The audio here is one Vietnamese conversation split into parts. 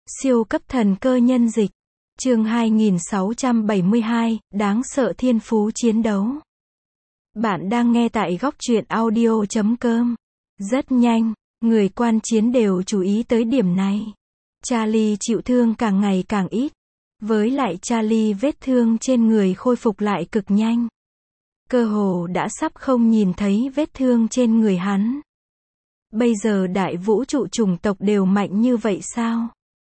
Siêu cấp thần cơ nhân dịch. Chương 2672, đáng sợ thiên phú chiến đấu. Bạn đang nghe tại góc truyện audio.com. Rất nhanh, người quan chiến đều chú ý tới điểm này. Charlie chịu thương càng ngày càng ít. Với lại Charlie vết thương trên người khôi phục lại cực nhanh. Cơ hồ đã sắp không nhìn thấy vết thương trên người hắn. Bây giờ đại vũ trụ chủng tộc đều mạnh như vậy sao?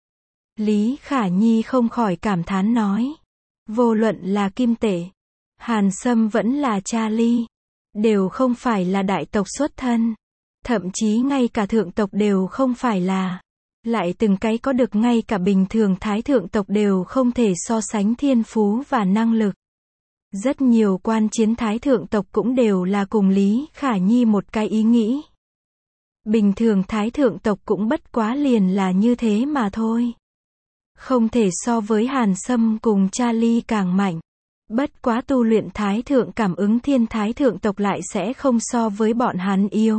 Lý Khả Nhi không khỏi cảm thán nói. Vô luận là Kim Tể, Hàn Sâm vẫn là Charlie, đều không phải là đại tộc xuất thân. Thậm chí ngay cả thượng tộc đều không phải là. Lại từng cái có được ngay cả bình thường thái thượng tộc đều không thể so sánh thiên phú và năng lực. Rất nhiều quan chiến thái thượng tộc cũng đều là cùng Lý Khả Nhi một cái ý nghĩ. Bình thường thái thượng tộc cũng bất quá liền là như thế mà thôi. Không thể so với Hàn Sâm cùng Charlie càng mạnh. Bất quá tu luyện thái thượng cảm ứng thiên thái thượng tộc lại sẽ không so với bọn hắn yếu.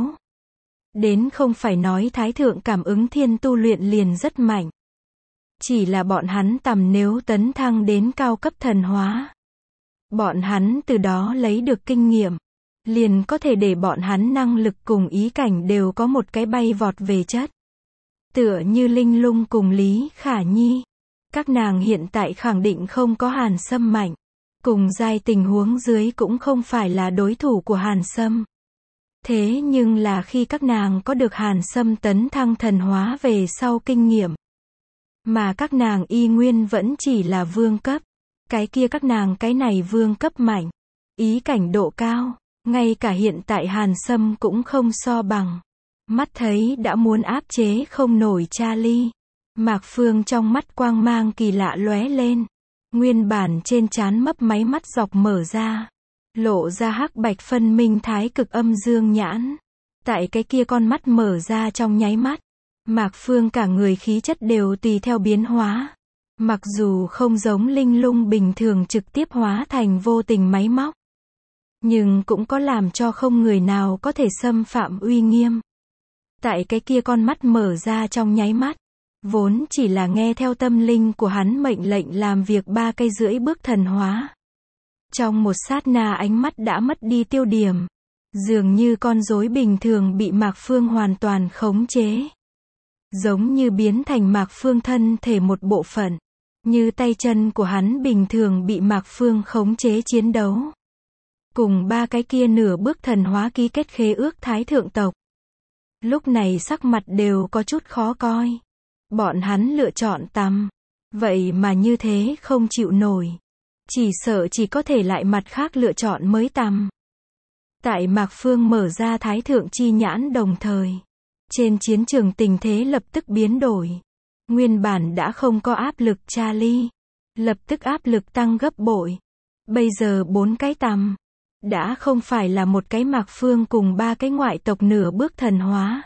Đến không phải nói thái thượng cảm ứng thiên tu luyện liền rất mạnh. Chỉ là bọn hắn tầm nếu tấn thăng đến cao cấp thần hóa. Bọn hắn từ đó lấy được kinh nghiệm. Liền có thể để bọn hắn năng lực cùng ý cảnh đều có một cái bay vọt về chất. Tựa như Linh Lung cùng Lý Khả Nhi. Các nàng hiện tại khẳng định không có Hàn Sâm mạnh. Cùng giai tình huống dưới cũng không phải là đối thủ của Hàn Sâm. Thế nhưng là khi các nàng có được Hàn Sâm tấn thăng thần hóa về sau kinh nghiệm. Mà các nàng y nguyên vẫn chỉ là vương cấp. Cái kia các nàng cái này vương cấp mạnh. Ý cảnh độ cao. Ngay cả hiện tại Hàn Sâm cũng không so bằng. Mắt thấy đã muốn áp chế không nổi Charlie. Mạc Phương trong mắt quang mang kỳ lạ lóe lên. Nguyên bản trên trán mấp máy mắt dọc mở ra. Lộ ra hắc bạch phân minh thái cực âm dương nhãn. Tại cái kia con mắt mở ra trong nháy mắt. Mạc Phương cả người khí chất đều tùy theo biến hóa. Mặc dù không giống Linh Lung bình thường trực tiếp hóa thành vô tình máy móc. Nhưng cũng có làm cho không người nào có thể xâm phạm uy nghiêm. Tại cái kia con mắt mở ra trong nháy mắt. Vốn chỉ là nghe theo tâm linh của hắn mệnh lệnh làm việc 3 cây rưỡi bước thần hóa. Trong một sát na ánh mắt đã mất đi tiêu điểm. Dường như con rối bình thường bị Mạc Phương hoàn toàn khống chế. Giống như biến thành Mạc Phương thân thể một bộ phận. Như tay chân của hắn bình thường bị Mạc Phương khống chế chiến đấu. Cùng 3 cái kia nửa bước thần hóa ký kết khế ước thái thượng tộc. Lúc này sắc mặt đều có chút khó coi. Bọn hắn lựa chọn tầm. Vậy mà như thế không chịu nổi. Chỉ sợ chỉ có thể lại mặt khác lựa chọn mới tầm. Tại Mạc Phương mở ra thái thượng chi nhãn đồng thời. Trên chiến trường tình thế lập tức biến đổi. Nguyên bản đã không có áp lực Charlie. Lập tức áp lực tăng gấp bội. Bây giờ 4 cái tầm. Đã không phải là một cái Mạc Phương cùng 3 cái ngoại tộc nửa bước thần hóa.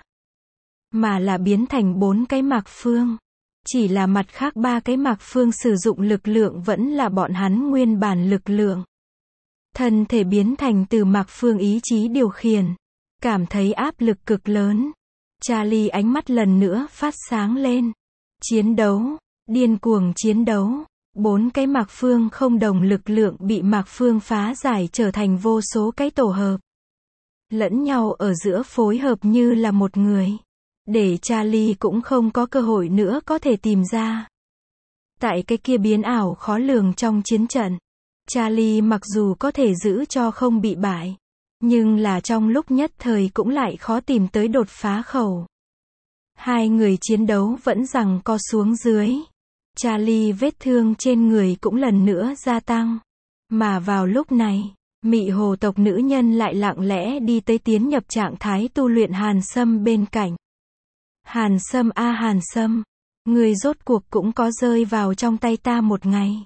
Mà là biến thành 4 cái Mạc Phương. Chỉ là mặt khác 3 cái Mạc Phương sử dụng lực lượng vẫn là bọn hắn nguyên bản lực lượng. Thân thể biến thành từ Mạc Phương ý chí điều khiển. Cảm thấy áp lực cực lớn. Charlie ánh mắt lần nữa phát sáng lên. Chiến đấu. Điên cuồng chiến đấu. 4 cái Mạc Phương không đồng lực lượng bị Mạc Phương phá giải trở thành vô số cái tổ hợp. Lẫn nhau ở giữa phối hợp như là một người. Để Charlie cũng không có cơ hội nữa có thể tìm ra. Tại cái kia biến ảo khó lường trong chiến trận. Charlie mặc dù có thể giữ cho không bị bại. Nhưng là trong lúc nhất thời cũng lại khó tìm tới đột phá khẩu. Hai người chiến đấu vẫn giằng co xuống dưới. Charlie vết thương trên người cũng lần nữa gia tăng. Mà vào lúc này, Mị Hồ tộc nữ nhân lại lặng lẽ đi tới tiến nhập trạng thái tu luyện Hàn Sâm bên cạnh. Hàn Sâm a Hàn Sâm, người rốt cuộc cũng có rơi vào trong tay ta một ngày.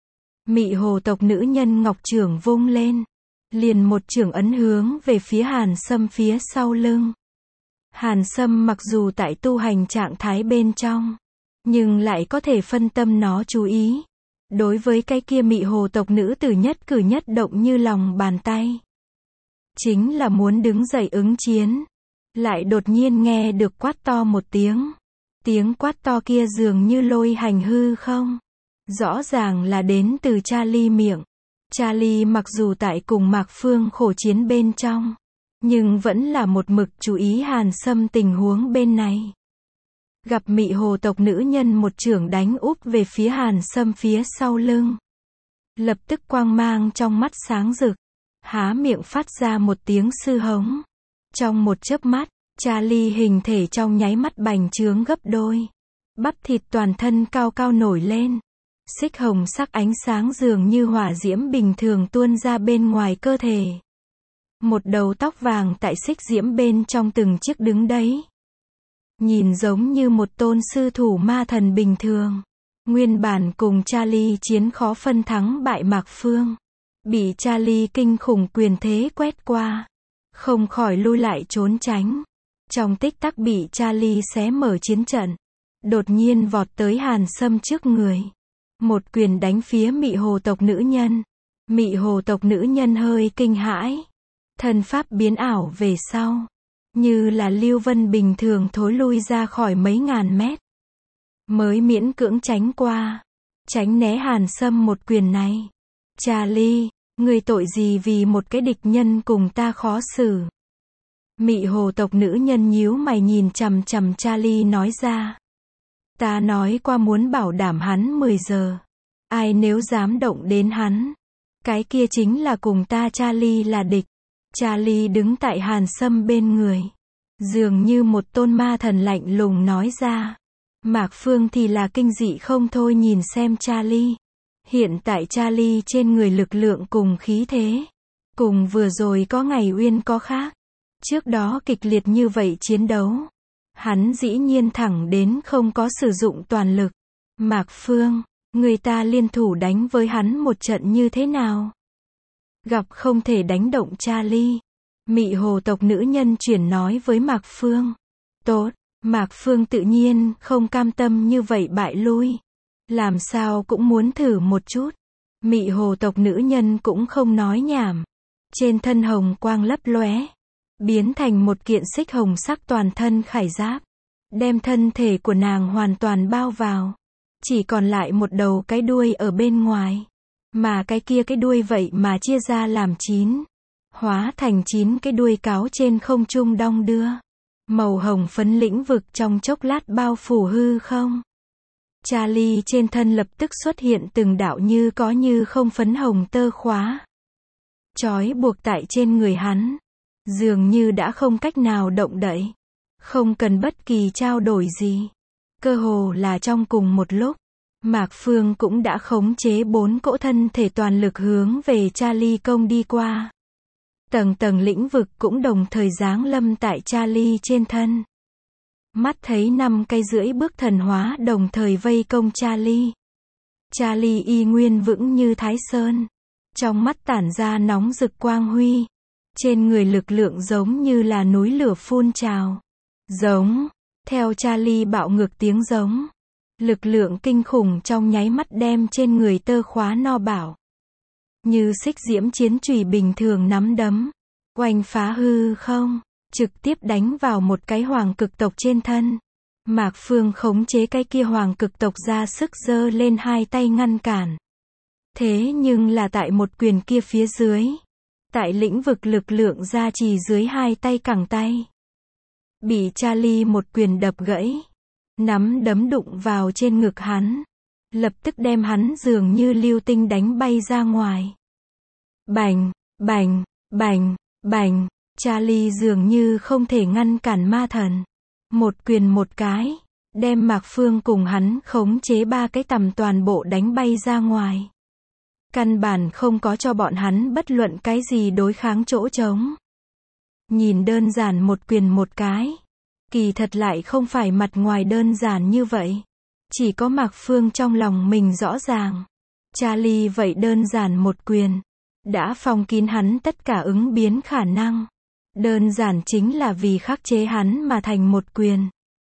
Mị Hồ tộc nữ nhân ngọc chưởng vung lên. Liền một chưởng ấn hướng về phía Hàn Sâm phía sau lưng. Hàn Sâm mặc dù tại tu hành trạng thái bên trong. Nhưng lại có thể phân tâm nó chú ý. Đối với cái kia Mị Hồ tộc nữ tử nhất cử nhất động như lòng bàn tay. Chính là muốn đứng dậy ứng chiến. Lại đột nhiên nghe được quát to một tiếng. Tiếng quát to kia dường như lôi hành hư không. Rõ ràng là đến từ Charlie miệng. Charlie mặc dù tại cùng Mạc Phương khổ chiến bên trong, nhưng vẫn là một mực chú ý Hàn Sâm tình huống bên này. Gặp Mị Hồ tộc nữ nhân một chưởng đánh úp về phía Hàn Sâm phía sau lưng. Lập tức quang mang trong mắt sáng rực, há miệng phát ra một tiếng sư hống. Trong một chớp mắt, Charlie hình thể trong nháy mắt bành trướng gấp đôi. Bắp thịt toàn thân cao cao nổi lên. Xích hồng sắc ánh sáng dường như hỏa diễm bình thường tuôn ra bên ngoài cơ thể. Một đầu tóc vàng tại xích diễm bên trong từng chiếc đứng đấy. Nhìn giống như một tôn sư thủ ma thần bình thường. Nguyên bản cùng Charlie chiến khó phân thắng bại Mạc Phương. Bị Charlie kinh khủng quyền thế quét qua. Không khỏi lui lại trốn tránh. Trong tích tắc bị Charlie xé mở chiến trận. Đột nhiên vọt tới Hàn Sâm trước người. Một quyền đánh phía Mị Hồ tộc nữ nhân. Mị Hồ tộc nữ nhân hơi kinh hãi. Thân pháp biến ảo về sau. Như là lưu vân bình thường thối lui ra khỏi mấy ngàn mét. Mới miễn cưỡng tránh qua. Tránh né Hàn Sâm một quyền này. Charlie, người tội gì vì một cái địch nhân cùng ta khó xử. Mị Hồ tộc nữ nhân nhíu mày nhìn chằm chằm Charlie nói ra. Ta nói qua muốn bảo đảm hắn 10 giờ. Ai nếu dám động đến hắn, cái kia chính là cùng ta Charlie là địch. Charlie đứng tại Hàn Sâm bên người. Dường như một tôn ma thần lạnh lùng nói ra. Mạc Phương thì là kinh dị không thôi nhìn xem Charlie. Hiện tại Charlie trên người lực lượng cùng khí thế. Cùng vừa rồi có ngày Uyên có khác. Trước đó kịch liệt như vậy chiến đấu. Hắn dĩ nhiên thẳng đến không có sử dụng toàn lực. Mạc Phương, người ta liên thủ đánh với hắn một trận như thế nào? Gặp không thể đánh động Charlie. Mị Hồ tộc nữ nhân chuyển nói với Mạc Phương. Tốt, Mạc Phương tự nhiên không cam tâm như vậy bại lui. Làm sao cũng muốn thử một chút. Mị Hồ tộc nữ nhân cũng không nói nhảm. Trên thân hồng quang lấp lóe. Biến thành một kiện xích hồng sắc toàn thân khải giáp. Đem thân thể của nàng hoàn toàn bao vào. Chỉ còn lại một đầu cái đuôi ở bên ngoài. Mà cái kia cái đuôi vậy mà chia ra làm 9. Hóa thành 9 cái đuôi cáo trên không trung đong đưa. Màu hồng phấn lĩnh vực trong chốc lát bao phủ hư không. Charlie trên thân lập tức xuất hiện từng đạo như có như không phấn hồng tơ khóa. Trói buộc tại trên người hắn. Dường như đã không cách nào động đậy. Không cần bất kỳ trao đổi gì. Cơ hồ là trong cùng một lúc. Mạc Phương cũng đã khống chế 4 cỗ thân thể toàn lực hướng về Charlie công đi qua. Tầng tầng lĩnh vực cũng đồng thời giáng lâm tại Charlie trên thân. Mắt thấy 5 cây rưỡi bước thần hóa đồng thời vây công Charlie. Charlie y nguyên vững như Thái Sơn. Trong mắt tản ra nóng rực quang huy. Trên người lực lượng giống như là núi lửa phun trào. Giống. Theo Charlie bạo ngược tiếng giống. Lực lượng kinh khủng trong nháy mắt đem trên người tơ khóa no bảo. Như xích diễm chiến chùy bình thường nắm đấm. Oanh phá hư không. Trực tiếp đánh vào một cái hoàng cực tộc trên thân. Mạc Phương khống chế cái kia hoàng cực tộc ra sức giơ lên 2 tay ngăn cản. Thế nhưng là tại một quyền kia phía dưới. Tại lĩnh vực lực lượng gia trì dưới 2 tay cẳng tay. Bị Charlie một quyền đập gãy. Nắm đấm đụng vào trên ngực hắn. Lập tức đem hắn dường như lưu tinh đánh bay ra ngoài. Bành, bành, bành, bành. Charlie dường như không thể ngăn cản ma thần. Một quyền một cái. Đem Mạc Phương cùng hắn khống chế 3 cái tầm toàn bộ đánh bay ra ngoài. Căn bản không có cho bọn hắn bất luận cái gì đối kháng chỗ trống. Nhìn đơn giản một quyền một cái. Kỳ thật lại không phải mặt ngoài đơn giản như vậy. Chỉ có Mạc Phương trong lòng mình rõ ràng. Charlie vậy đơn giản một quyền. Đã phong kín hắn tất cả ứng biến khả năng. Đơn giản chính là vì khắc chế hắn mà thành một quyền.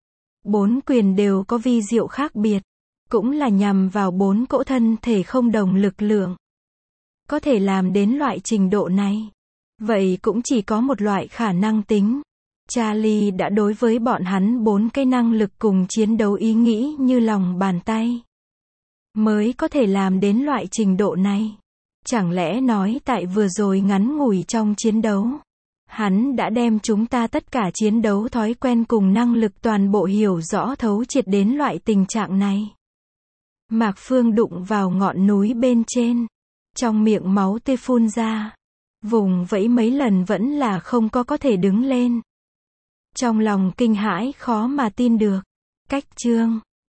4 quyền đều có vi diệu khác biệt. Cũng là nhằm vào 4 cỗ thân thể không đồng lực lượng. Có thể làm đến loại trình độ này. Vậy cũng chỉ có một loại khả năng tính. Charlie đã đối với bọn hắn 4 cái năng lực cùng chiến đấu ý nghĩ như lòng bàn tay. Mới có thể làm đến loại trình độ này. Chẳng lẽ nói tại vừa rồi ngắn ngủi trong chiến đấu, hắn đã đem chúng ta tất cả chiến đấu thói quen cùng năng lực toàn bộ hiểu rõ thấu triệt đến loại tình trạng này. Mạc Phương đụng vào ngọn núi bên trên. Trong miệng máu tươi phun ra. Vùng vẫy mấy lần vẫn là không có thể đứng lên. Trong lòng kinh hãi khó mà tin được. Cách chương